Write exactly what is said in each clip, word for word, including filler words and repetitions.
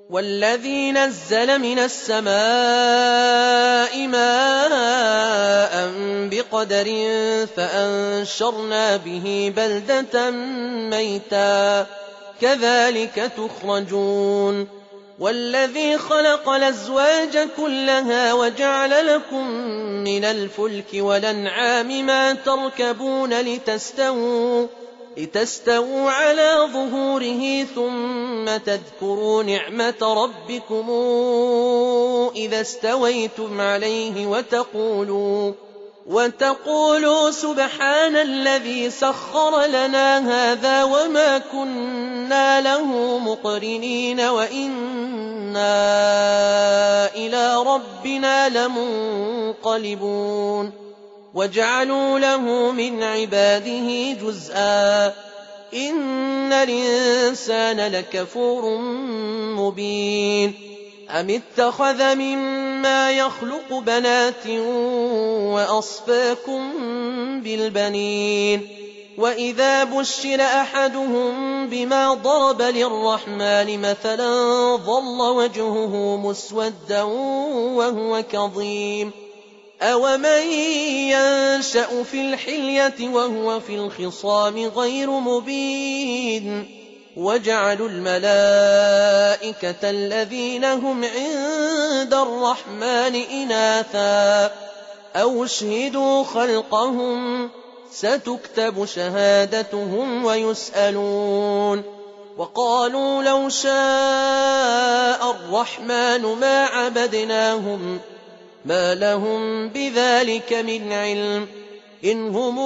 والذي نزل من السماء ماء بقدر فأنشرنا به بلدة ميتا كذلك تخرجون والذي خلق الأزواج كلها وجعل لكم من الفلك والأنعام ما تركبون لتستووا لتستووا على ظهوره ثم تذكروا نعمة ربكم إذا استويتم عليه وتقولوا وتقولوا سبحان الذي سخر لنا هذا وما كنا له مقرنين وإنا إلى ربنا لمنقلبون وجعلوا له من عباده جزءا إن الإنسان لكفور مبين أم اتخذ مما يخلق بنات وأصفاكم بالبنين وإذا بشر أحدهم بما ضرب للرحمن مثلا ظل وجهه مسودا وهو كظيم أومن ينشأ في الحلية وهو في الخصام غير مبين وجعلوا الملائكة الذين هم عند الرحمن إناثا أو اشهدوا خلقهم ستكتب شهادتهم ويسألون وقالوا لو شاء الرحمن ما عبدناهم ما لهم بذلك من علم إن هم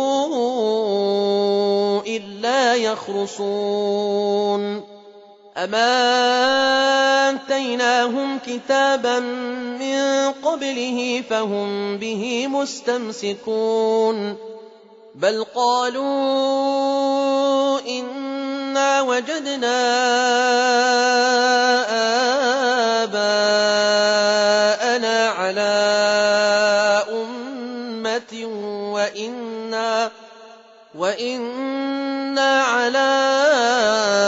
إلا يخرصون أما آتيناهم كتابا من قبله فهم به مستمسكون بل قالوا إنا وجدنا آباءنا على أمة وإنا, وإنا على